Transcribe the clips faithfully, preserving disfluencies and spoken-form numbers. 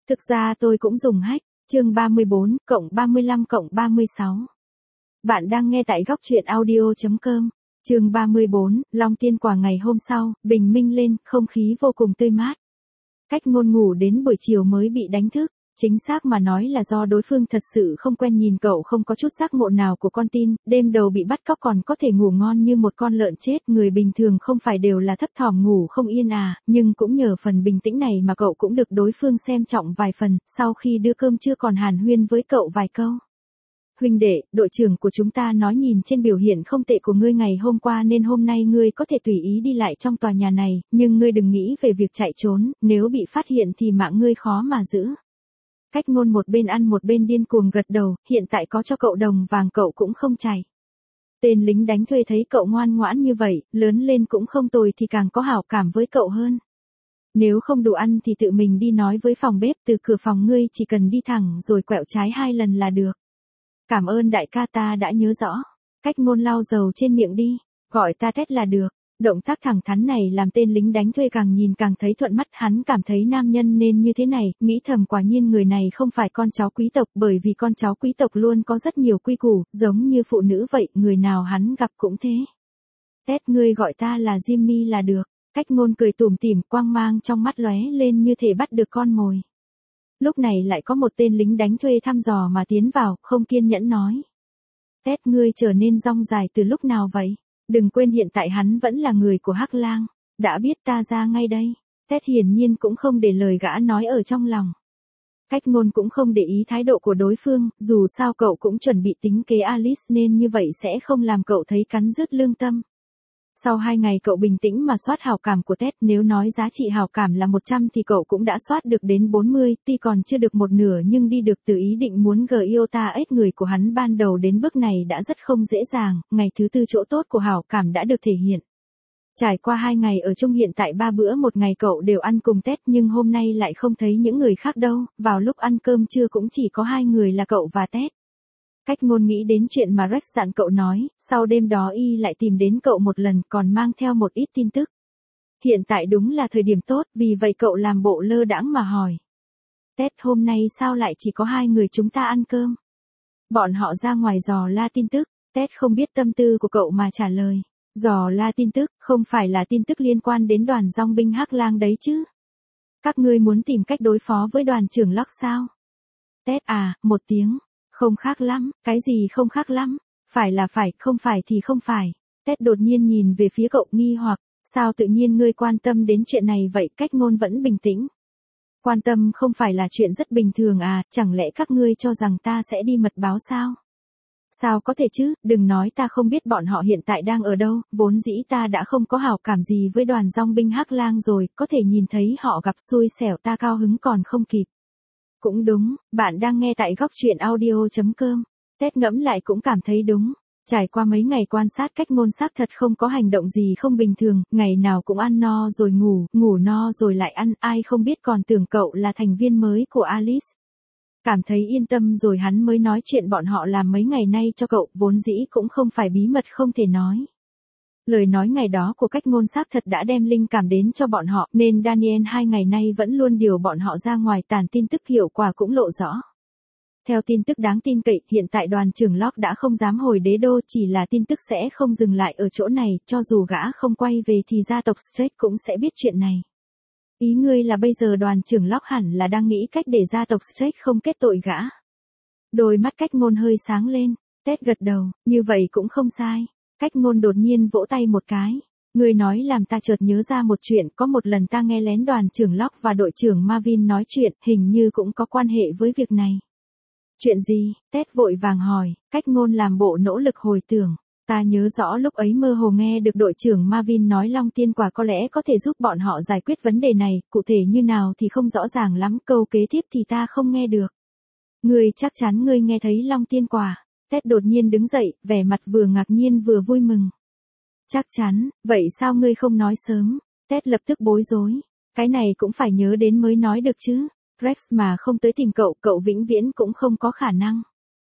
Thực ra tôi cũng dùng hack, chương ba mươi bốn, cộng ba mươi lăm cộng ba mươi sáu. Bạn đang nghe tại góc truyện audio.com, chương ba mươi bốn, Long Tiên Quả ngày hôm sau, bình minh lên, không khí vô cùng tươi mát. Cách Ngôn ngủ đến buổi chiều mới bị đánh thức, chính xác mà nói là do đối phương thật sự không quen nhìn cậu không có chút giác ngộ nào của con tin, đêm đầu bị bắt cóc còn có thể ngủ ngon như một con lợn chết, người bình thường không phải đều là thấp thỏm ngủ không yên à, nhưng cũng nhờ phần bình tĩnh này mà cậu cũng được đối phương xem trọng vài phần, sau khi đưa cơm trưa còn hàn huyên với cậu vài câu. Huynh đệ, đội trưởng của chúng ta nói nhìn trên biểu hiện không tệ của ngươi ngày hôm qua nên hôm nay ngươi có thể tùy ý đi lại trong tòa nhà này, nhưng ngươi đừng nghĩ về việc chạy trốn, nếu bị phát hiện thì mạng ngươi khó mà giữ. Cách Ngôn một bên ăn một bên điên cuồng gật đầu, hiện tại có cho cậu đồng vàng cậu cũng không chạy. Tên lính đánh thuê thấy cậu ngoan ngoãn như vậy, lớn lên cũng không tồi thì càng có hảo cảm với cậu hơn. Nếu không đủ ăn thì tự mình đi nói với phòng bếp, từ cửa phòng ngươi chỉ cần đi thẳng rồi quẹo trái hai lần là được. Cảm ơn đại ca, ta đã nhớ rõ. Cách Ngôn lau dầu trên miệng đi, gọi ta Tét là được. Động tác thẳng thắn này làm tên lính đánh thuê càng nhìn càng thấy thuận mắt, hắn cảm thấy nam nhân nên như thế này, nghĩ thầm quả nhiên người này không phải con cháu quý tộc, bởi vì con cháu quý tộc luôn có rất nhiều quy củ, giống như phụ nữ vậy, người nào hắn gặp cũng thế. Tét, ngươi gọi ta là Jimmy là được. Cách Ngôn cười tủm tỉm, quang mang trong mắt lóe lên như thể bắt được con mồi. Lúc này lại có một tên lính đánh thuê thăm dò mà tiến vào, không kiên nhẫn nói. Tét, ngươi trở nên rong dài từ lúc nào vậy? Đừng quên hiện tại hắn vẫn là người của Hắc Lang. Đã biết, ta ra ngay đây. Tét hiển nhiên cũng không để lời gã nói ở trong lòng. Cách Ngôn cũng không để ý thái độ của đối phương, dù sao cậu cũng chuẩn bị tính kế Alice nên như vậy sẽ không làm cậu thấy cắn rứt lương tâm. Sau hai ngày cậu bình tĩnh mà soát hảo cảm của Tét, nếu nói giá trị hảo cảm là một trăm thì cậu cũng đã soát được đến bốn mươi, tuy còn chưa được một nửa nhưng đi được từ ý định muốn gờ yêu ta ếch người của hắn ban đầu đến bước này đã rất không dễ dàng, ngày thứ tư chỗ tốt của hảo cảm đã được thể hiện. Trải qua hai ngày ở chung, hiện tại ba bữa một ngày cậu đều ăn cùng Tét, nhưng hôm nay lại không thấy những người khác đâu, vào lúc ăn cơm trưa cũng chỉ có hai người là cậu và Tét. Cách Ngôn nghĩ đến chuyện mà Rex dặn cậu nói, sau đêm đó y lại tìm đến cậu một lần còn mang theo một ít tin tức. Hiện tại đúng là thời điểm tốt, vì vậy cậu làm bộ lơ đãng mà hỏi. Tét, hôm nay sao lại chỉ có hai người chúng ta ăn cơm? Bọn họ ra ngoài dò la tin tức. Tét không biết tâm tư của cậu mà trả lời. Dò la tin tức, không phải là tin tức liên quan đến đoàn dòng binh Hắc Lang đấy chứ? Các ngươi muốn tìm cách đối phó với đoàn trưởng Locke sao? Tét à, một tiếng. Không khác lắm, cái gì không khác lắm? Phải là phải, không phải thì không phải. Tét đột nhiên nhìn về phía cậu nghi hoặc, sao tự nhiên ngươi quan tâm đến chuyện này vậy? Cách Ngôn vẫn bình tĩnh. Quan tâm không phải là chuyện rất bình thường à, chẳng lẽ các ngươi cho rằng ta sẽ đi mật báo sao? Sao có thể chứ, đừng nói ta không biết bọn họ hiện tại đang ở đâu, vốn dĩ ta đã không có hảo cảm gì với đoàn dòng binh Hắc Lang rồi, có thể nhìn thấy họ gặp xui xẻo ta cao hứng còn không kịp. Cũng đúng, bạn đang nghe tại góc truyện audio.com. Tét ngẫm lại cũng cảm thấy đúng. Trải qua mấy ngày quan sát, Cách Ngôn xác thật không có hành động gì không bình thường, ngày nào cũng ăn no rồi ngủ, ngủ no rồi lại ăn, ai không biết còn tưởng cậu là thành viên mới của Alice. Cảm thấy yên tâm rồi hắn mới nói chuyện bọn họ làm mấy ngày nay cho cậu, vốn dĩ cũng không phải bí mật không thể nói. Lời nói ngày đó của Cách Ngôn xác thật đã đem linh cảm đến cho bọn họ, nên Daniel hai ngày nay vẫn luôn điều bọn họ ra ngoài tản tin tức, hiệu quả cũng lộ rõ. Theo tin tức đáng tin cậy, hiện tại đoàn trưởng Locke đã không dám hồi đế đô, chỉ là tin tức sẽ không dừng lại ở chỗ này, cho dù gã không quay về thì gia tộc Straight cũng sẽ biết chuyện này. Ý ngươi là bây giờ đoàn trưởng Locke hẳn là đang nghĩ cách để gia tộc Straight không kết tội gã. Đôi mắt Cách Ngôn hơi sáng lên, Tét gật đầu, như vậy cũng không sai. Cách Ngôn đột nhiên vỗ tay một cái. Ngươi nói làm ta chợt nhớ ra một chuyện, có một lần ta nghe lén đoàn trưởng Locke và đội trưởng Marvin nói chuyện, hình như cũng có quan hệ với việc này. Chuyện gì? Tét vội vàng hỏi. Cách Ngôn làm bộ nỗ lực hồi tưởng. Ta nhớ rõ lúc ấy mơ hồ nghe được đội trưởng Marvin nói Long Tiên Quả có lẽ có thể giúp bọn họ giải quyết vấn đề này, cụ thể như nào thì không rõ ràng lắm, câu kế tiếp thì ta không nghe được. Ngươi chắc chắn ngươi nghe thấy Long Tiên Quả? Tét đột nhiên đứng dậy, vẻ mặt vừa ngạc nhiên vừa vui mừng. Chắc chắn, vậy sao ngươi không nói sớm? Tét lập tức bối rối. Cái này cũng phải nhớ đến mới nói được chứ. Rex mà không tới tìm cậu, cậu vĩnh viễn cũng không có khả năng.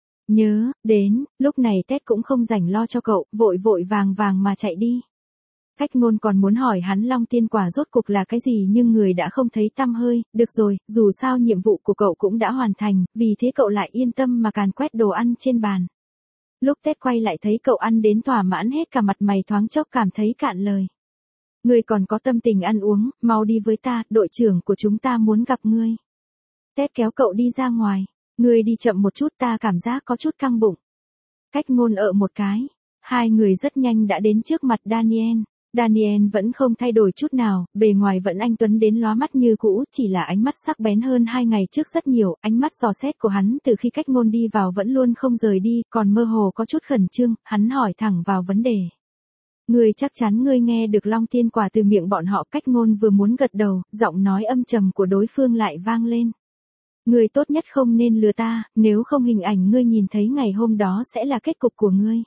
Nhớ, đến, lúc này Tét cũng không rảnh lo cho cậu, vội vội vàng vàng mà chạy đi. Cách ngôn còn muốn hỏi hắn long tiên quả rốt cuộc là cái gì nhưng người đã không thấy tăm hơi, được rồi, dù sao nhiệm vụ của cậu cũng đã hoàn thành, vì thế cậu lại yên tâm mà càn quét đồ ăn trên bàn. Lúc Tết quay lại thấy cậu ăn đến thỏa mãn hết cả mặt mày thoáng chốc cảm thấy cạn lời. Ngươi còn có tâm tình ăn uống, mau đi với ta, đội trưởng của chúng ta muốn gặp ngươi. Tết kéo cậu đi ra ngoài, ngươi đi chậm một chút ta cảm giác có chút căng bụng. Cách ngôn ợ một cái, hai người rất nhanh đã đến trước mặt Daniel. Daniel vẫn không thay đổi chút nào, bề ngoài vẫn anh tuấn đến lóa mắt như cũ, chỉ là ánh mắt sắc bén hơn hai ngày trước rất nhiều, ánh mắt dò xét của hắn từ khi cách ngôn đi vào vẫn luôn không rời đi, còn mơ hồ có chút khẩn trương, hắn hỏi thẳng vào vấn đề. Ngươi chắc chắn ngươi nghe được long tiên quả từ miệng bọn họ, cách ngôn vừa muốn gật đầu, giọng nói âm trầm của đối phương lại vang lên. Ngươi tốt nhất không nên lừa ta, nếu không hình ảnh ngươi nhìn thấy ngày hôm đó sẽ là kết cục của ngươi.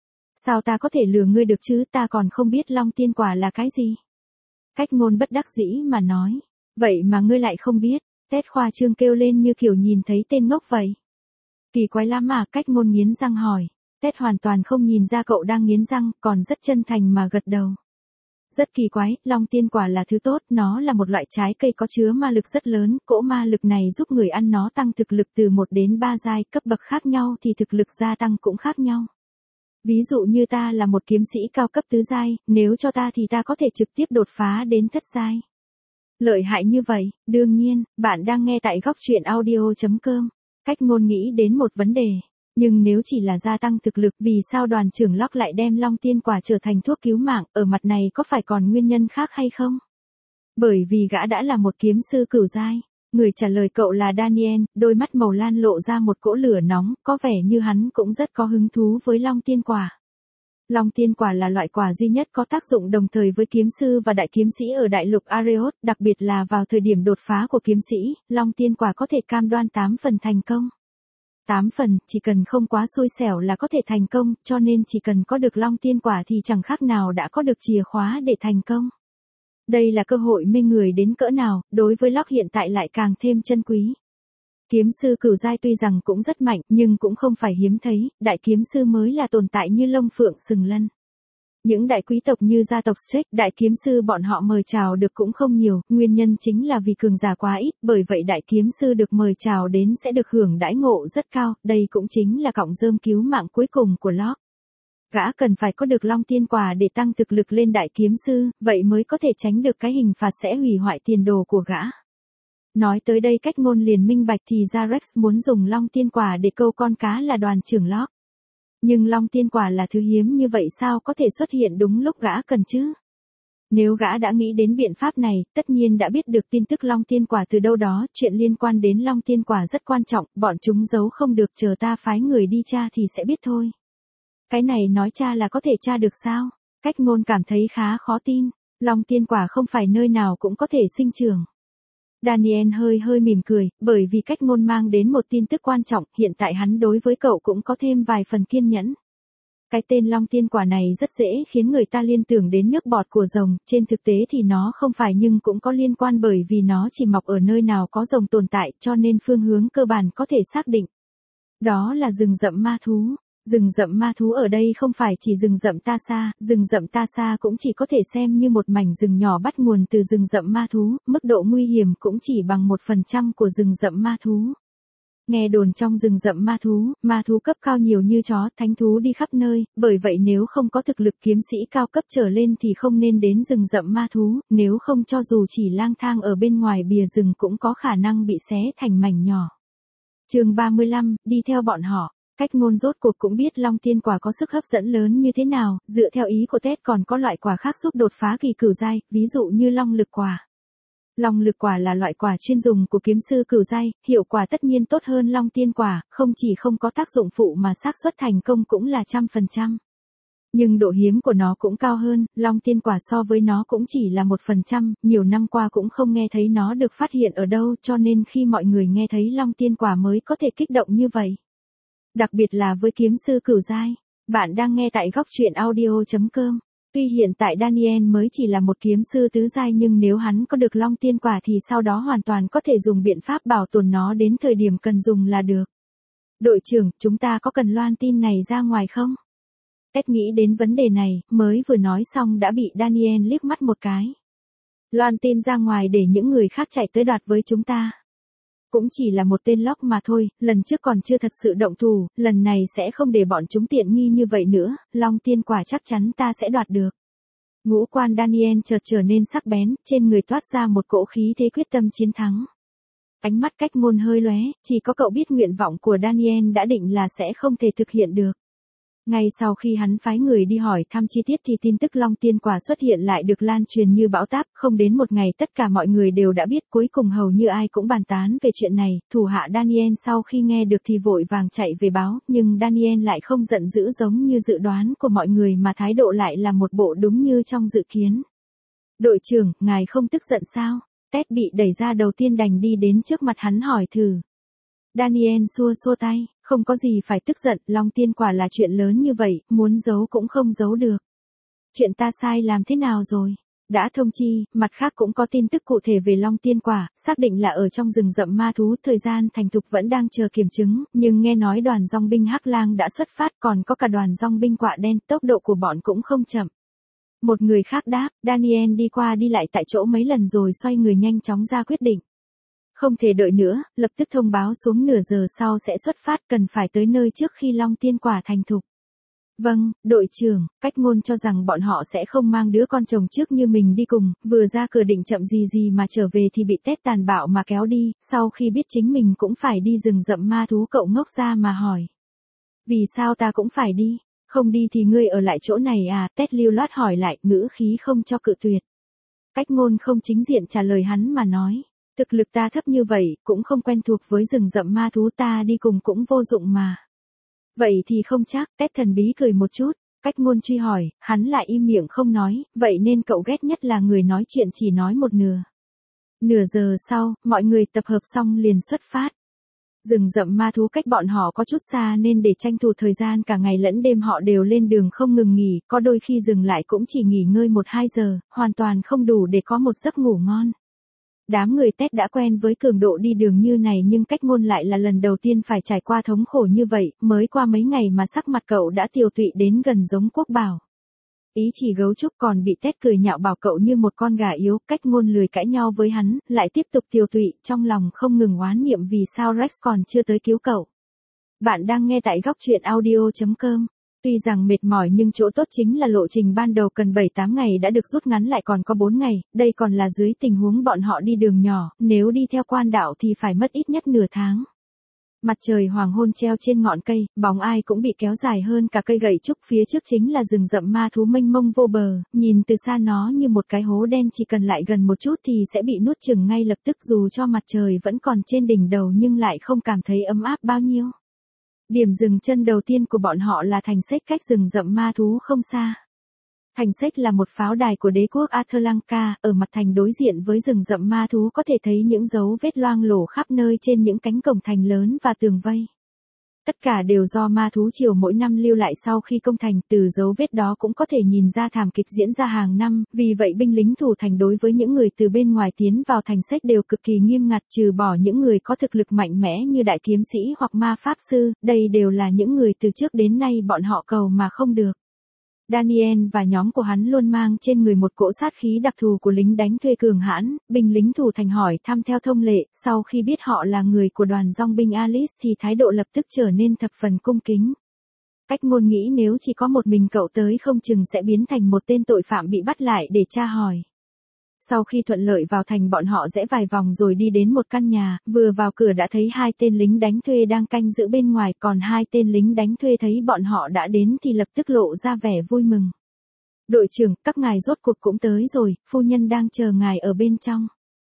Sao ta có thể lừa ngươi được chứ, ta còn không biết long tiên quả là cái gì. Cách ngôn bất đắc dĩ mà nói. Vậy mà ngươi lại không biết, Tết khoa trương kêu lên như kiểu nhìn thấy tên ngốc vậy. Kỳ quái lắm mà, cách ngôn nghiến răng hỏi. Tết hoàn toàn không nhìn ra cậu đang nghiến răng, còn rất chân thành mà gật đầu. Rất kỳ quái, long tiên quả là thứ tốt, nó là một loại trái cây có chứa ma lực rất lớn, cỗ ma lực này giúp người ăn nó tăng thực lực từ một đến ba giai, cấp bậc khác nhau thì thực lực gia tăng cũng khác nhau. Ví dụ như ta là một kiếm sĩ cao cấp tứ giai, nếu cho ta thì ta có thể trực tiếp đột phá đến thất giai. Lợi hại như vậy, đương nhiên, bạn đang nghe tại góc truyện audio chấm com. Cách ngôn nghĩ đến một vấn đề. Nhưng nếu chỉ là gia tăng thực lực, vì sao đoàn trưởng Locke lại đem long tiên quả trở thành thuốc cứu mạng, ở mặt này có phải còn nguyên nhân khác hay không? Bởi vì gã đã là một kiếm sư cửu giai. Người trả lời cậu là Daniel, đôi mắt màu lan lộ ra một cỗ lửa nóng, có vẻ như hắn cũng rất có hứng thú với long tiên quả. Long tiên quả là loại quả duy nhất có tác dụng đồng thời với kiếm sư và đại kiếm sĩ ở đại lục Areos, đặc biệt là vào thời điểm đột phá của kiếm sĩ, long tiên quả có thể cam đoan tám phần thành công. tám phần, chỉ cần không quá xui xẻo là có thể thành công, cho nên chỉ cần có được long tiên quả thì chẳng khác nào đã có được chìa khóa để thành công. Đây là cơ hội mê người đến cỡ nào, đối với Locke hiện tại lại càng thêm chân quý. Kiếm sư cửu giai tuy rằng cũng rất mạnh, nhưng cũng không phải hiếm thấy, đại kiếm sư mới là tồn tại như lông phượng sừng lân. Những đại quý tộc như gia tộc Streck, đại kiếm sư bọn họ mời chào được cũng không nhiều, nguyên nhân chính là vì cường giả quá ít, bởi vậy đại kiếm sư được mời chào đến sẽ được hưởng đãi ngộ rất cao, đây cũng chính là cọng rơm cứu mạng cuối cùng của Locke. Gã cần phải có được long tiên quả để tăng thực lực lên đại kiếm sư, vậy mới có thể tránh được cái hình phạt sẽ hủy hoại tiền đồ của gã. Nói tới đây cách ngôn liền minh bạch thì ra Rex muốn dùng long tiên quả để câu con cá là đoàn trưởng Locke. Nhưng long tiên quả là thứ hiếm như vậy sao có thể xuất hiện đúng lúc gã cần chứ? Nếu gã đã nghĩ đến biện pháp này, tất nhiên đã biết được tin tức long tiên quả từ đâu đó, chuyện liên quan đến long tiên quả rất quan trọng, bọn chúng giấu không được, chờ ta phái người đi tra thì sẽ biết thôi. Cái này nói tra là có thể tra được sao? Cách ngôn cảm thấy khá khó tin, long tiên quả không phải nơi nào cũng có thể sinh trưởng. Daniel hơi hơi mỉm cười, bởi vì cách ngôn mang đến một tin tức quan trọng, hiện tại hắn đối với cậu cũng có thêm vài phần kiên nhẫn. Cái tên long tiên quả này rất dễ khiến người ta liên tưởng đến nước bọt của rồng, trên thực tế thì nó không phải nhưng cũng có liên quan bởi vì nó chỉ mọc ở nơi nào có rồng tồn tại cho nên phương hướng cơ bản có thể xác định. Đó là rừng rậm ma thú. Rừng rậm ma thú ở đây không phải chỉ rừng rậm Ta Sa, rừng rậm Ta Sa cũng chỉ có thể xem như một mảnh rừng nhỏ bắt nguồn từ rừng rậm ma thú, mức độ nguy hiểm cũng chỉ bằng một phần trăm của rừng rậm ma thú. Nghe đồn trong rừng rậm ma thú, ma thú cấp cao nhiều như chó, thánh thú đi khắp nơi, bởi vậy nếu không có thực lực kiếm sĩ cao cấp trở lên thì không nên đến rừng rậm ma thú, nếu không cho dù chỉ lang thang ở bên ngoài bìa rừng cũng có khả năng bị xé thành mảnh nhỏ. Chương ba mươi lăm, đi theo bọn họ. Cách ngôn rốt cuộc cũng biết long tiên quả có sức hấp dẫn lớn như thế nào, dựa theo ý của Ted còn có loại quả khác giúp đột phá kỳ cửu giai, ví dụ như long lực quả. Long lực quả là loại quả chuyên dùng của kiếm sư cửu giai, hiệu quả tất nhiên tốt hơn long tiên quả, không chỉ không có tác dụng phụ mà xác suất thành công cũng là trăm phần trăm. Nhưng độ hiếm của nó cũng cao hơn, long tiên quả so với nó cũng chỉ là một phần trăm, nhiều năm qua cũng không nghe thấy nó được phát hiện ở đâu cho nên khi mọi người nghe thấy long tiên quả mới có thể kích động như vậy. Đặc biệt là với kiếm sư cửu giai. Bạn đang nghe tại góc truyện audio chấm com. Tuy hiện tại Daniel mới chỉ là một kiếm sư tứ giai nhưng nếu hắn có được long tiên quả thì sau đó hoàn toàn có thể dùng biện pháp bảo tồn nó đến thời điểm cần dùng là được. Đội trưởng, chúng ta có cần loan tin này ra ngoài không? Ted nghĩ đến vấn đề này, mới vừa nói xong đã bị Daniel liếc mắt một cái. Loan tin ra ngoài để những người khác chạy tới đoạt với chúng ta. Cũng chỉ là một tên lóc mà thôi, lần trước còn chưa thật sự động thủ, lần này sẽ không để bọn chúng tiện nghi như vậy nữa, Long tiên quả chắc chắn ta sẽ đoạt được. Ngũ quan Daniel chợt trở nên sắc bén, trên người toát ra một cỗ khí thế quyết tâm chiến thắng. Ánh mắt Cách Ngôn hơi lóe, chỉ có cậu biết nguyện vọng của Daniel đã định là sẽ không thể thực hiện được. Ngay sau khi hắn phái người đi hỏi thăm chi tiết thì tin tức Long tiên quả xuất hiện lại được lan truyền như bão táp, không đến một ngày tất cả mọi người đều đã biết, cuối cùng hầu như ai cũng bàn tán về chuyện này. Thủ hạ Daniel sau khi nghe được thì vội vàng chạy về báo, nhưng Daniel lại không giận dữ giống như dự đoán của mọi người mà thái độ lại là một bộ đúng như trong dự kiến. Đội trưởng, ngài không tức giận sao? Ted bị đẩy ra đầu tiên đành đi đến trước mặt hắn hỏi thử. Daniel xua xua tay, không có gì phải tức giận, Long tiên quả là chuyện lớn như vậy, muốn giấu cũng không giấu được. Chuyện ta sai làm thế nào rồi? Đã thông chi, mặt khác cũng có tin tức cụ thể về Long tiên quả, xác định là ở trong rừng rậm ma thú, thời gian thành thục vẫn đang chờ kiểm chứng, nhưng nghe nói đoàn dòng binh Hắc Lang đã xuất phát, còn có cả đoàn dòng binh quạ đen, tốc độ của bọn cũng không chậm. Một người khác đáp, Daniel đi qua đi lại tại chỗ mấy lần rồi xoay người nhanh chóng ra quyết định. Không thể đợi nữa, lập tức thông báo xuống nửa giờ sau sẽ xuất phát, cần phải tới nơi trước khi Long tiên quả thành thục. Vâng, đội trưởng, Cách Ngôn cho rằng bọn họ sẽ không mang đứa con chồng trước như mình đi cùng, vừa ra cửa định chậm gì gì mà trở về thì bị Ted tàn bạo mà kéo đi, sau khi biết chính mình cũng phải đi rừng rậm ma thú cậu ngốc ra mà hỏi. Vì sao ta cũng phải đi? Không đi thì ngươi ở lại chỗ này à? Ted lưu loát hỏi lại, ngữ khí không cho cự tuyệt. Cách Ngôn không chính diện trả lời hắn mà nói. Thực lực ta thấp như vậy, cũng không quen thuộc với rừng rậm ma thú, ta đi cùng cũng vô dụng mà. Vậy thì không chắc, Ted thần bí cười một chút, Cách Ngôn truy hỏi, hắn lại im miệng không nói, vậy nên cậu ghét nhất là người nói chuyện chỉ nói một nửa. Nửa giờ sau, mọi người tập hợp xong liền xuất phát. Rừng rậm ma thú cách bọn họ có chút xa nên để tranh thủ thời gian cả ngày lẫn đêm họ đều lên đường không ngừng nghỉ, có đôi khi dừng lại cũng chỉ nghỉ ngơi một hai giờ, hoàn toàn không đủ để có một giấc ngủ ngon. Đám người Ted đã quen với cường độ đi đường như này nhưng Cách Ngôn lại là lần đầu tiên phải trải qua thống khổ như vậy, mới qua mấy ngày mà sắc mặt cậu đã tiều tụy đến gần giống quốc bảo. Ý chỉ gấu trúc còn bị Ted cười nhạo bảo cậu như một con gà yếu, Cách Ngôn lười cãi nhau với hắn, lại tiếp tục tiều tụy, trong lòng không ngừng oán niệm vì sao Rex còn chưa tới cứu cậu. Bạn đang nghe tại góc truyện audio chấm com. Tuy rằng mệt mỏi nhưng chỗ tốt chính là lộ trình ban đầu cần bảy tám ngày đã được rút ngắn lại còn có bốn ngày, đây còn là dưới tình huống bọn họ đi đường nhỏ, nếu đi theo quan đạo thì phải mất ít nhất nửa tháng. Mặt trời hoàng hôn treo trên ngọn cây, bóng ai cũng bị kéo dài hơn cả cây gậy trúc, phía trước chính là rừng rậm ma thú mênh mông vô bờ, nhìn từ xa nó như một cái hố đen, chỉ cần lại gần một chút thì sẽ bị nuốt chửng ngay lập tức, dù cho mặt trời vẫn còn trên đỉnh đầu nhưng lại không cảm thấy ấm áp bao nhiêu. Điểm dừng chân đầu tiên của bọn họ là thành Sách cách rừng rậm ma thú không xa. Thành Sách là một pháo đài của đế quốc Athlanka, ở mặt thành đối diện với rừng rậm ma thú có thể thấy những dấu vết loang lổ khắp nơi trên những cánh cổng thành lớn và tường vây. Tất cả đều do ma thú triều mỗi năm lưu lại sau khi công thành, từ dấu vết đó cũng có thể nhìn ra thảm kịch diễn ra hàng năm, vì vậy binh lính thủ thành đối với những người từ bên ngoài tiến vào thành Sách đều cực kỳ nghiêm ngặt, trừ bỏ những người có thực lực mạnh mẽ như đại kiếm sĩ hoặc ma pháp sư, đây đều là những người từ trước đến nay bọn họ cầu mà không được. Daniel và nhóm của hắn luôn mang trên người một cỗ sát khí đặc thù của lính đánh thuê cường hãn, binh lính thủ thành hỏi thăm theo thông lệ, sau khi biết họ là người của đoàn dòng binh Alice thì thái độ lập tức trở nên thập phần cung kính. Cách Ngôn nghĩ nếu chỉ có một mình cậu tới không chừng sẽ biến thành một tên tội phạm bị bắt lại để tra hỏi. Sau khi thuận lợi vào thành bọn họ rẽ vài vòng rồi đi đến một căn nhà, vừa vào cửa đã thấy hai tên lính đánh thuê đang canh giữ bên ngoài, còn hai tên lính đánh thuê thấy bọn họ đã đến thì lập tức lộ ra vẻ vui mừng. Đội trưởng, các ngài rốt cuộc cũng tới rồi, phu nhân đang chờ ngài ở bên trong.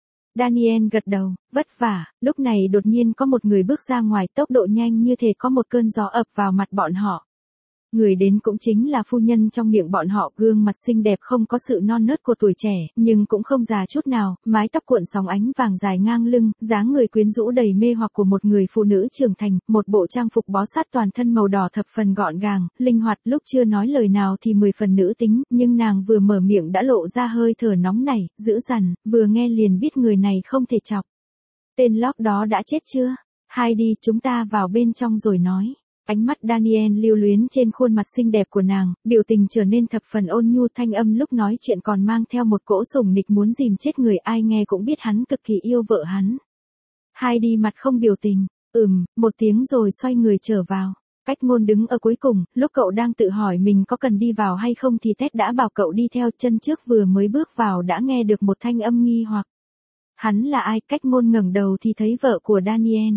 Daniel gật đầu, vất vả, lúc này đột nhiên có một người bước ra ngoài, tốc độ nhanh như thể có một cơn gió ập vào mặt bọn họ. Người đến cũng chính là phu nhân trong miệng bọn họ, gương mặt xinh đẹp không có sự non nớt của tuổi trẻ, nhưng cũng không già chút nào, mái tóc cuộn sóng ánh vàng dài ngang lưng, dáng người quyến rũ đầy mê hoặc của một người phụ nữ trưởng thành, một bộ trang phục bó sát toàn thân màu đỏ thập phần gọn gàng, linh hoạt, lúc chưa nói lời nào thì mười phần nữ tính, nhưng nàng vừa mở miệng đã lộ ra hơi thở nóng nảy, dữ dằn, vừa nghe liền biết người này không thể chọc. Tên lóc đó đã chết chưa? Hai đi, chúng ta vào bên trong rồi nói. Ánh mắt Daniel lưu luyến trên khuôn mặt xinh đẹp của nàng, biểu tình trở nên thập phần ôn nhu, thanh âm lúc nói chuyện còn mang theo một cỗ sủng nịch muốn dìm chết người, ai nghe cũng biết hắn cực kỳ yêu vợ hắn. Heidi mặt không biểu tình, ừm, một tiếng rồi xoay người trở vào. Cách ngôn đứng ở cuối cùng, lúc cậu đang tự hỏi mình có cần đi vào hay không thì Ted đã bảo cậu đi theo, chân trước vừa mới bước vào đã nghe được một thanh âm nghi hoặc. Hắn là ai? Cách ngôn ngẩng đầu thì thấy vợ của Daniel.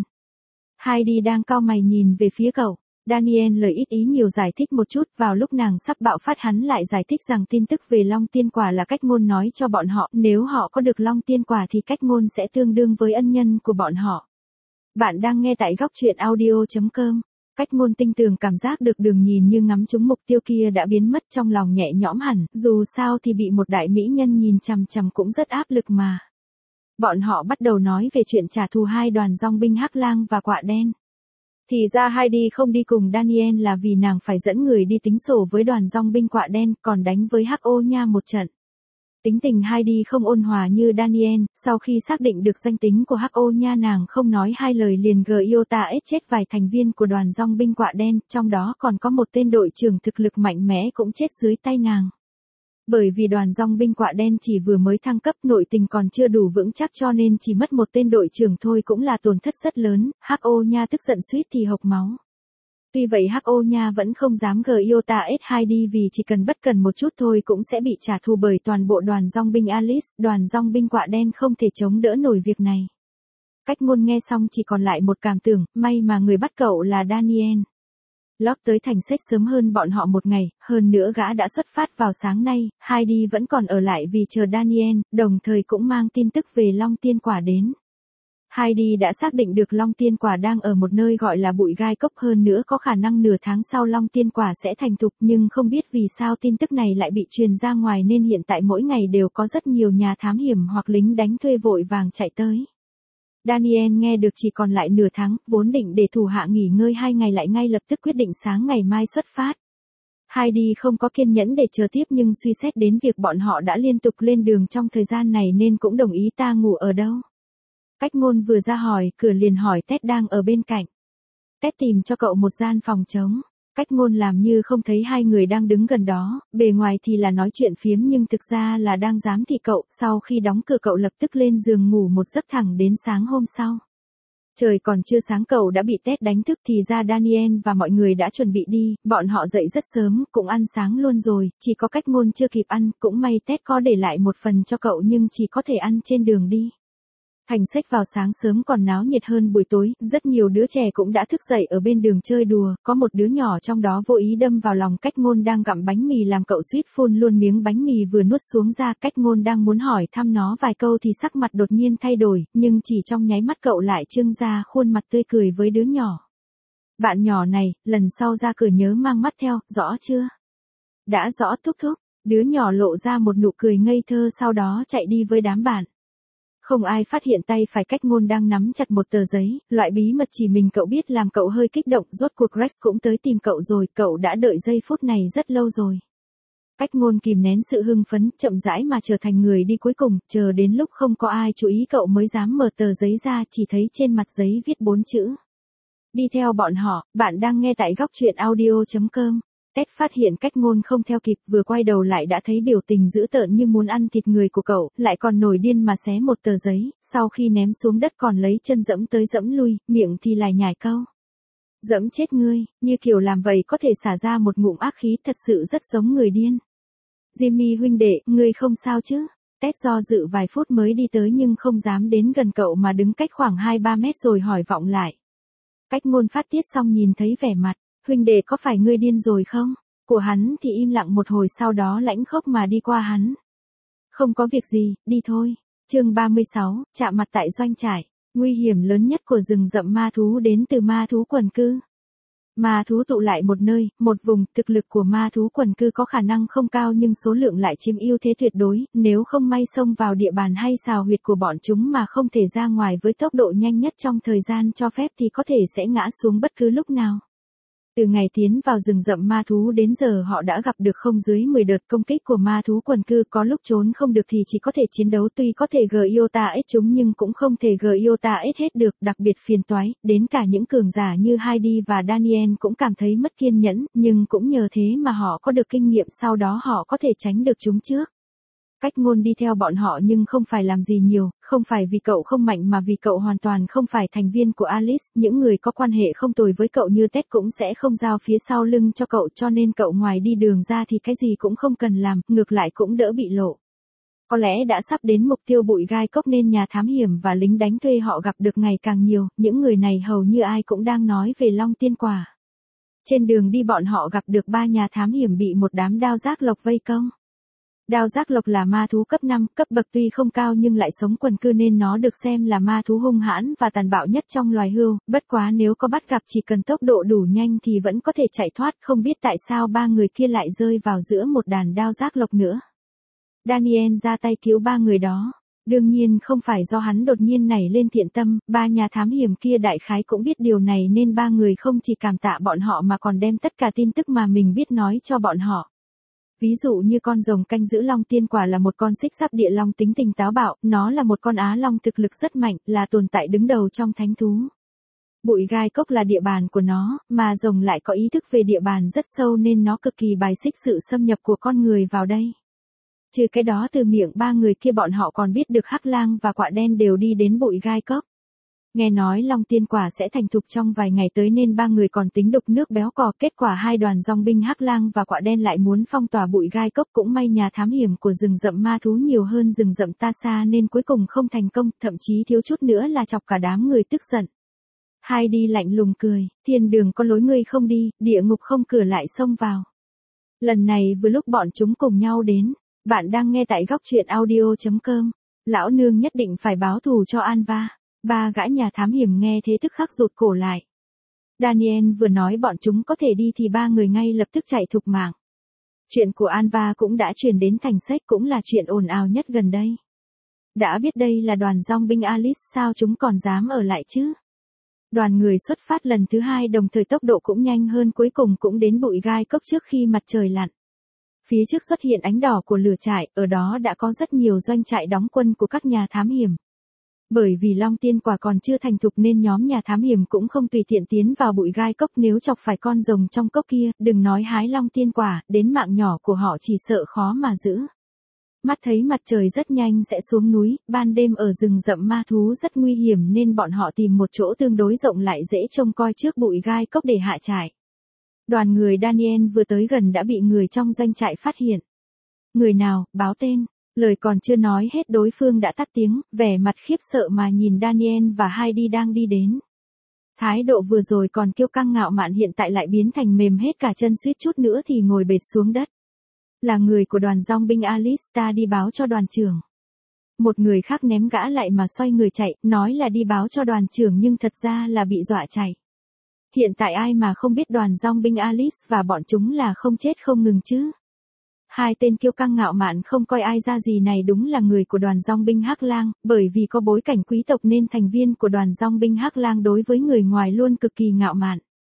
Heidi đang cau mày nhìn về phía cậu. Daniel lời ít ý nhiều giải thích một chút, vào lúc nàng sắp bạo phát hắn lại giải thích rằng tin tức về Long Tiên Quả là Cách ngôn nói cho bọn họ, nếu họ có được Long Tiên Quả thì Cách ngôn sẽ tương đương với ân nhân của bọn họ. Bạn đang nghe tại góc truyện audio chấm com. Cách ngôn tinh tường cảm giác được đường nhìn như ngắm trúng mục tiêu kia đã biến mất, trong lòng nhẹ nhõm hẳn, dù sao thì bị một đại mỹ nhân nhìn chằm chằm cũng rất áp lực mà. Bọn họ bắt đầu nói về chuyện trả thù hai đoàn dòng binh Hắc Lang và Quạ Đen. Thì ra Heidi không đi cùng Daniel là vì nàng phải dẫn người đi tính sổ với đoàn dòng binh Quạ Đen, còn đánh với Hắc Ô Nha một trận. Tính tình Heidi không ôn hòa như Daniel, sau khi xác định được danh tính của Hắc Ô Nha nàng không nói hai lời liền gờ Iota ết chết vài thành viên của đoàn dòng binh Quạ Đen, trong đó còn có một tên đội trưởng thực lực mạnh mẽ cũng chết dưới tay nàng. Bởi vì đoàn dòng binh Quạ Đen chỉ vừa mới thăng cấp, nội tình còn chưa đủ vững chắc cho nên chỉ mất một tên đội trưởng thôi cũng là tổn thất rất lớn, Hắc Ô Nha tức giận suýt thì hộc máu. Tuy vậy Hắc Ô Nha vẫn không dám gờ Iota ết Heidi vì chỉ cần bất cần một chút thôi cũng sẽ bị trả thù bởi toàn bộ đoàn dòng binh Alice, đoàn dòng binh Quạ Đen không thể chống đỡ nổi việc này. Cách ngôn nghe xong chỉ còn lại một cảm tưởng, may mà người bắt cậu là Daniel. Locke tới thành sách sớm hơn bọn họ một ngày, hơn nữa gã đã xuất phát vào sáng nay, Heidi vẫn còn ở lại vì chờ Daniel, đồng thời cũng mang tin tức về Long Tiên Quả đến. Heidi đã xác định được Long Tiên Quả đang ở một nơi gọi là Bụi Gai Cốc, hơn nữa có khả năng nửa tháng sau Long Tiên Quả sẽ thành thục, nhưng không biết vì sao tin tức này lại bị truyền ra ngoài nên hiện tại mỗi ngày đều có rất nhiều nhà thám hiểm hoặc lính đánh thuê vội vàng chạy tới. Daniel nghe được chỉ còn lại nửa tháng, vốn định để thủ hạ nghỉ ngơi hai ngày lại ngay lập tức quyết định sáng ngày mai xuất phát. Heidi không có kiên nhẫn để chờ tiếp nhưng suy xét đến việc bọn họ đã liên tục lên đường trong thời gian này nên cũng đồng ý. Ta ngủ ở đâu? Cách ngôn vừa ra hỏi, cửa liền hỏi Ted đang ở bên cạnh. Ted tìm cho cậu một gian phòng trống. Cách ngôn làm như không thấy hai người đang đứng gần đó, bề ngoài thì là nói chuyện phiếm nhưng thực ra là đang giám thị cậu. Sau khi đóng cửa cậu lập tức lên giường ngủ một giấc thẳng đến sáng hôm sau. Trời còn chưa sáng cậu đã bị Ted đánh thức, thì ra Daniel và mọi người đã chuẩn bị đi, bọn họ dậy rất sớm, cũng ăn sáng luôn rồi, chỉ có Cách ngôn chưa kịp ăn, cũng may Ted có để lại một phần cho cậu nhưng chỉ có thể ăn trên đường đi. Thành sách vào sáng sớm còn náo nhiệt hơn buổi tối, rất nhiều đứa trẻ cũng đã thức dậy ở bên đường chơi đùa, có một đứa nhỏ trong đó vô ý đâm vào lòng Cách ngôn đang gặm bánh mì làm cậu suýt phun luôn miếng bánh mì vừa nuốt xuống ra. Cách ngôn đang muốn hỏi thăm nó vài câu thì sắc mặt đột nhiên thay đổi, nhưng chỉ trong nháy mắt cậu lại trưng ra khuôn mặt tươi cười với đứa nhỏ. Bạn nhỏ này, lần sau ra cửa nhớ mang mắt theo, rõ chưa? Đã rõ thúc thúc, đứa nhỏ lộ ra một nụ cười ngây thơ sau đó chạy đi với đám bạn. Không ai phát hiện tay phải Cách ngôn đang nắm chặt một tờ giấy, loại bí mật chỉ mình cậu biết làm cậu hơi kích động, rốt cuộc Rex cũng tới tìm cậu rồi, cậu đã đợi giây phút này rất lâu rồi. Cách ngôn kìm nén sự hưng phấn, chậm rãi mà trở thành người đi cuối cùng, chờ đến lúc không có ai chú ý cậu mới dám mở tờ giấy ra, chỉ thấy trên mặt giấy viết bốn chữ. Đi theo bọn họ. Bạn đang nghe tại góc truyện audio chấm com. Ted phát hiện Cách ngôn không theo kịp, vừa quay đầu lại đã thấy biểu tình dữ tợn như muốn ăn thịt người của cậu, lại còn nổi điên mà xé một tờ giấy, sau khi ném xuống đất còn lấy chân dẫm tới dẫm lui, miệng thì lại nhải câu. Dẫm chết ngươi, như kiểu làm vậy có thể xả ra một ngụm ác khí, thật sự rất giống người điên. Jimmy huynh đệ, ngươi không sao chứ? Ted do dự vài phút mới đi tới nhưng không dám đến gần cậu mà đứng cách khoảng hai ba mét rồi hỏi vọng lại. Cách ngôn phát tiết xong nhìn thấy vẻ mặt. Huynh đệ có phải ngươi điên rồi không? Của hắn thì im lặng một hồi sau đó lãnh khốc mà đi qua hắn. Không có việc gì, đi thôi. Chương ba mươi sáu, chạm mặt tại doanh trại. Nguy hiểm lớn nhất của rừng rậm ma thú đến từ ma thú quần cư. Ma thú tụ lại một nơi, một vùng, thực lực của ma thú quần cư có khả năng không cao nhưng số lượng lại chiếm ưu thế tuyệt đối, nếu không may xông vào địa bàn hay xào huyệt của bọn chúng mà không thể ra ngoài với tốc độ nhanh nhất trong thời gian cho phép thì có thể sẽ ngã xuống bất cứ lúc nào. Từ ngày tiến vào rừng rậm ma thú đến giờ họ đã gặp được không dưới mười đợt công kích của ma thú quần cư, có lúc trốn không được thì chỉ có thể chiến đấu, tuy có thể Gyota ết chúng nhưng cũng không thể Gyota ết hết được, đặc biệt phiền toái, đến cả những cường giả như Heidi và Daniel cũng cảm thấy mất kiên nhẫn, nhưng cũng nhờ thế mà họ có được kinh nghiệm, sau đó họ có thể tránh được chúng trước. Cách ngôn đi theo bọn họ nhưng không phải làm gì nhiều, không phải vì cậu không mạnh mà vì cậu hoàn toàn không phải thành viên của Alice, những người có quan hệ không tồi với cậu như Ted cũng sẽ không giao phía sau lưng cho cậu, cho nên cậu ngoài đi đường ra thì cái gì cũng không cần làm, ngược lại cũng đỡ bị lộ. Có lẽ đã sắp đến mục tiêu bụi gai cốc nên nhà thám hiểm và lính đánh thuê họ gặp được ngày càng nhiều, những người này hầu như ai cũng đang nói về Long Tiên Quả. Trên đường đi bọn họ gặp được ba nhà thám hiểm bị một đám đao giác lộc vây công. Đao giác lộc là ma thú cấp năm, cấp bậc tuy không cao nhưng lại sống quần cư nên nó được xem là ma thú hung hãn và tàn bạo nhất trong loài hươu, bất quá nếu có bắt gặp chỉ cần tốc độ đủ nhanh thì vẫn có thể chạy thoát, không biết tại sao ba người kia lại rơi vào giữa một đàn đao giác lộc nữa. Daniel ra tay cứu ba người đó. Đương nhiên không phải do hắn đột nhiên nảy lên thiện tâm, ba nhà thám hiểm kia đại khái cũng biết điều này nên ba người không chỉ cảm tạ bọn họ mà còn đem tất cả tin tức mà mình biết nói cho bọn họ. Ví dụ như con rồng canh giữ Long Tiên Quả là một con xích sắp địa long tính tình táo bạo, nó là một con á long thực lực rất mạnh, là tồn tại đứng đầu trong thánh thú. Bụi gai cốc là địa bàn của nó, mà rồng lại có ý thức về địa bàn rất sâu nên nó cực kỳ bài xích sự xâm nhập của con người vào đây. Trừ cái đó từ miệng ba người kia bọn họ còn biết được Hắc Lang và Quạ Đen đều đi đến bụi gai cốc. Nghe nói Long Tiên Quả sẽ thành thục trong vài ngày tới nên ba người còn tính đục nước béo cò, kết quả hai đoàn dòng binh Hắc Lang và Quạ Đen lại muốn phong tỏa bụi gai cốc, cũng may nhà thám hiểm của rừng rậm ma thú nhiều hơn rừng rậm ta xa nên cuối cùng không thành công, thậm chí thiếu chút nữa là chọc cả đám người tức giận. Heidi lạnh lùng cười, thiên đường có lối ngươi không đi, địa ngục không cửa lại xông vào. Lần này vừa lúc bọn chúng cùng nhau đến. Bạn đang nghe tại góc truyện audio chấm com. Lão nương nhất định phải báo thù cho Anva. Ba gã nhà thám hiểm nghe thế tức khắc rụt cổ lại. Daniel vừa nói bọn chúng có thể đi thì ba người ngay lập tức chạy thục mạng. Chuyện của Anva cũng đã truyền đến thành sách, cũng là chuyện ồn ào nhất gần đây. Đã biết đây là đoàn dòng binh Alice sao chúng còn dám ở lại chứ? Đoàn người xuất phát lần thứ hai đồng thời tốc độ cũng nhanh hơn, cuối cùng cũng đến bụi gai cốc trước khi mặt trời lặn. Phía trước xuất hiện ánh đỏ của lửa trại, ở đó đã có rất nhiều doanh trại đóng quân của các nhà thám hiểm. Bởi vì Long Tiên Quả còn chưa thành thục nên nhóm nhà thám hiểm cũng không tùy tiện tiến vào bụi gai cốc, nếu chọc phải con rồng trong cốc kia, đừng nói hái Long Tiên Quả, đến mạng nhỏ của họ chỉ sợ khó mà giữ. Mắt thấy mặt trời rất nhanh sẽ xuống núi, ban đêm ở rừng rậm ma thú rất nguy hiểm nên bọn họ tìm một chỗ tương đối rộng lại dễ trông coi trước bụi gai cốc để hạ trại. Đoàn người Daniel vừa tới gần đã bị người trong doanh trại phát hiện. Người nào, báo tên, lời còn chưa nói hết đối phương đã tắt tiếng, vẻ mặt khiếp sợ mà nhìn Daniel và Heidi đang đi đến. Thái độ vừa rồi còn kiêu căng ngạo mạn hiện tại lại biến thành mềm hết cả chân, suýt chút nữa thì ngồi bệt xuống đất. Là người của đoàn dòng binh Alice, ta đi báo cho đoàn trưởng. Một người khác ném gã lại mà xoay người chạy, nói là đi báo cho đoàn trưởng nhưng thật ra là bị dọa chạy. Hiện tại ai mà không biết đoàn dòng binh Alice và bọn chúng là không chết không ngừng chứ. Hai tên kiêu căng ngạo mạn không coi ai ra gì này đúng là người của đoàn dòng binh Hắc Lang, bởi vì có bối cảnh quý tộc nên thành viên của đoàn dòng binh Hắc Lang đối với người ngoài luôn cực kỳ ngạo mạn.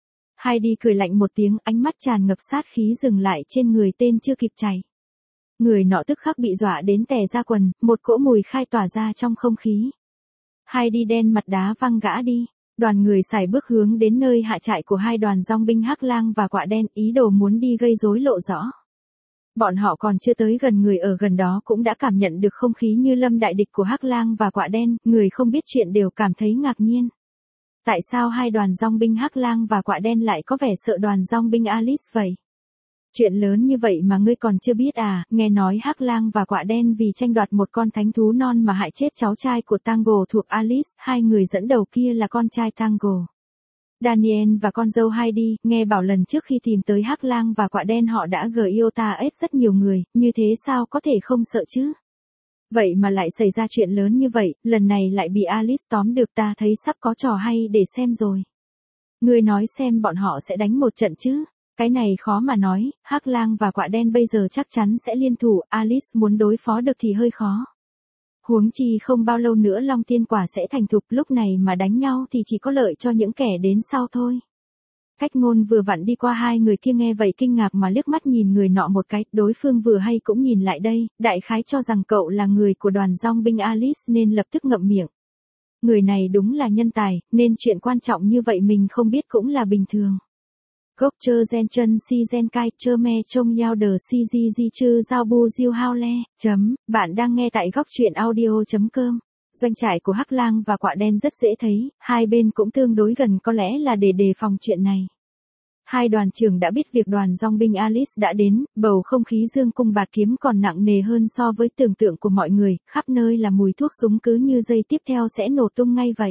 Heidi cười lạnh một tiếng, ánh mắt tràn ngập sát khí dừng lại trên người tên chưa kịp chạy. Người nọ tức khắc bị dọa đến tè ra quần, một cỗ mùi khai tỏa ra trong không khí. Heidi đen mặt đá văng gã đi. Đoàn người xài bước hướng đến nơi hạ trại của hai đoàn dòng binh Hắc Lang và Quạ Đen, ý đồ muốn đi gây rối lộ rõ. Bọn họ còn chưa tới gần người ở gần đó cũng đã cảm nhận được không khí như lâm đại địch của Hắc Lang và Quạ Đen, người không biết chuyện đều cảm thấy ngạc nhiên. Tại sao hai đoàn dòng binh Hắc Lang và Quạ Đen lại có vẻ sợ đoàn dòng binh Alice vậy? Chuyện lớn như vậy mà ngươi còn chưa biết à? Nghe nói Hắc Lang và Quạ Đen vì tranh đoạt một con thánh thú non mà hại chết cháu trai của Tango thuộc Alice, hai người dẫn đầu kia là con trai Tango. Daniel và con dâu Heidi, nghe bảo lần trước khi tìm tới Hắc Lang và Quạ Đen họ đã Gyota ết rất nhiều người, như thế sao có thể không sợ chứ? Vậy mà lại xảy ra chuyện lớn như vậy, lần này lại bị Alice tóm được, ta thấy sắp có trò hay để xem rồi. Ngươi nói xem bọn họ sẽ đánh một trận chứ? Cái này khó mà nói, Hắc Lang và Quạ Đen bây giờ chắc chắn sẽ liên thủ, Alice muốn đối phó được thì hơi khó. Huống chi không bao lâu nữa Long Tiên Quả sẽ thành thục, lúc này mà đánh nhau thì chỉ có lợi cho những kẻ đến sau thôi. Cách ngôn vừa vặn đi qua hai người kia nghe vậy kinh ngạc mà liếc mắt nhìn người nọ một cái, đối phương vừa hay cũng nhìn lại đây, đại khái cho rằng cậu là người của đoàn dong binh Alice nên lập tức ngậm miệng. Người này đúng là nhân tài, nên chuyện quan trọng như vậy mình không biết cũng là bình thường. Gốc chơ gen chân si gen cai chơ me trông yao đờ si di di chư giao bu diêu hao le. Chấm, bạn đang nghe tại góc truyện audio.com. Doanh trại của Hắc Lang và Quạ Đen rất dễ thấy, hai bên cũng tương đối gần có lẽ là để đề phòng chuyện này. Hai đoàn trưởng đã biết việc đoàn dong binh Alice đã đến, bầu không khí dương cung bạt kiếm còn nặng nề hơn so với tưởng tượng của mọi người, khắp nơi là mùi thuốc súng cứ như giây tiếp theo sẽ nổ tung ngay vậy.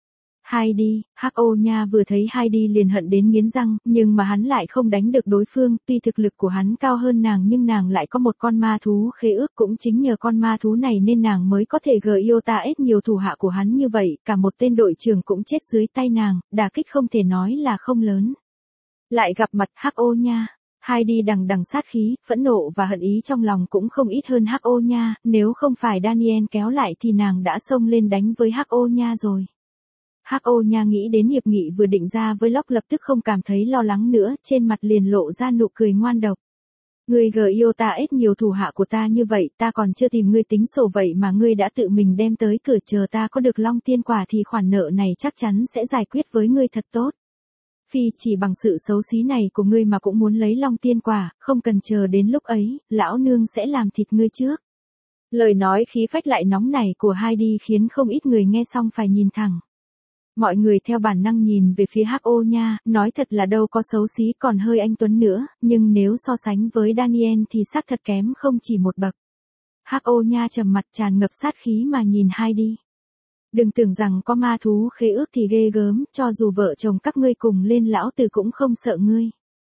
Heidi, hắc ô nha vừa thấy Heidi liền hận đến nghiến răng, nhưng mà hắn lại không đánh được đối phương, tuy thực lực của hắn cao hơn nàng nhưng nàng lại có một con ma thú khế ước, cũng chính nhờ con ma thú này nên nàng mới có thể gờ yêu ta ết nhiều thủ hạ của hắn như vậy, cả một tên đội trưởng cũng chết dưới tay nàng, đả kích không thể nói là không lớn. Lại gặp mặt hắc ô nha. Heidi đằng đằng sát khí, phẫn nộ và hận ý trong lòng cũng không ít hơn hắc ô nha, nếu không phải Daniel kéo lại thì nàng đã xông lên đánh với hắc ô nha rồi. Hắc ô nha nghĩ đến hiệp nghị vừa định ra với Locke lập tức không cảm thấy lo lắng nữa, trên mặt liền lộ ra nụ cười ngoan độc. Ngươi gờ yêu ta ít nhiều thủ hạ của ta như vậy, ta còn chưa tìm ngươi tính sổ vậy mà ngươi đã tự mình đem tới cửa, chờ ta có được long tiên quả thì khoản nợ này chắc chắn sẽ giải quyết với ngươi thật tốt. Phi chỉ bằng sự xấu xí này của ngươi mà cũng muốn lấy long tiên quả, không cần chờ đến lúc ấy, lão nương sẽ làm thịt ngươi trước. Lời nói khí phách lại nóng nảy của Heidi khiến không ít người nghe xong phải nhìn thẳng. Mọi người theo bản năng nhìn về phía hắc ô nha, nói thật là đâu có xấu xí còn hơi anh tuấn nữa, nhưng nếu so sánh với Daniel thì xác thật kém không chỉ một bậc. Hắc ô nha trầm mặt tràn ngập sát khí mà nhìn Heidi. Đừng tưởng rằng có ma thú khế ước thì ghê gớm, cho dù vợ chồng các ngươi cùng lên lão tử cũng không sợ ngươi.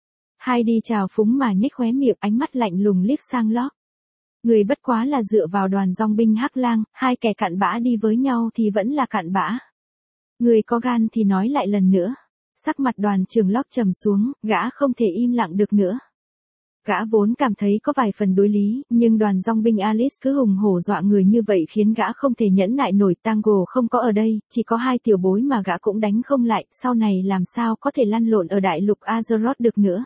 Heidi trào phúng mà nhếch khóe miệng, ánh mắt lạnh lùng liếc sang Locke. Người bất quá là dựa vào đoàn dong binh Hắc Lang, hai kẻ cặn bã đi với nhau thì vẫn là cặn bã. Người có gan thì nói lại lần nữa. Sắc mặt đoàn trưởng Locke trầm xuống, gã không thể im lặng được nữa. Gã vốn cảm thấy có vài phần đối lý, nhưng đoàn dong binh Alice cứ hùng hổ dọa người như vậy khiến gã không thể nhẫn nại nổi. Tango không có ở đây, chỉ có hai tiểu bối mà gã cũng đánh không lại, sau này làm sao có thể lăn lộn ở đại lục Azeroth được nữa.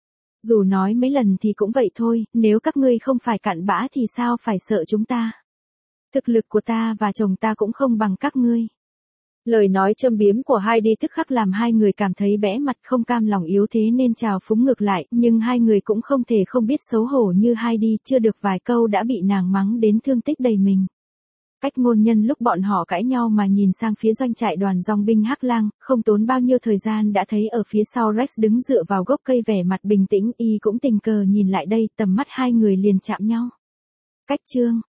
Dù nói mấy lần thì cũng vậy thôi, nếu các ngươi không phải cặn bã thì sao phải sợ chúng ta. Thực lực của ta và chồng ta cũng không bằng các ngươi. Lời nói châm biếm của Heidi tức khắc làm hai người cảm thấy bẽ mặt, không cam lòng yếu thế nên trào phúng ngược lại, nhưng hai người cũng không thể không biết xấu hổ như Heidi, chưa được vài câu đã bị nàng mắng đến thương tích đầy mình. Cách ngôn nhân lúc bọn họ cãi nhau mà nhìn sang phía doanh trại đoàn dong binh Hắc Lang, không tốn bao nhiêu thời gian đã thấy ở phía sau Rex đứng dựa vào gốc cây vẻ mặt bình tĩnh, y cũng tình cờ nhìn lại đây, tầm mắt hai người liền chạm nhau. Cách chương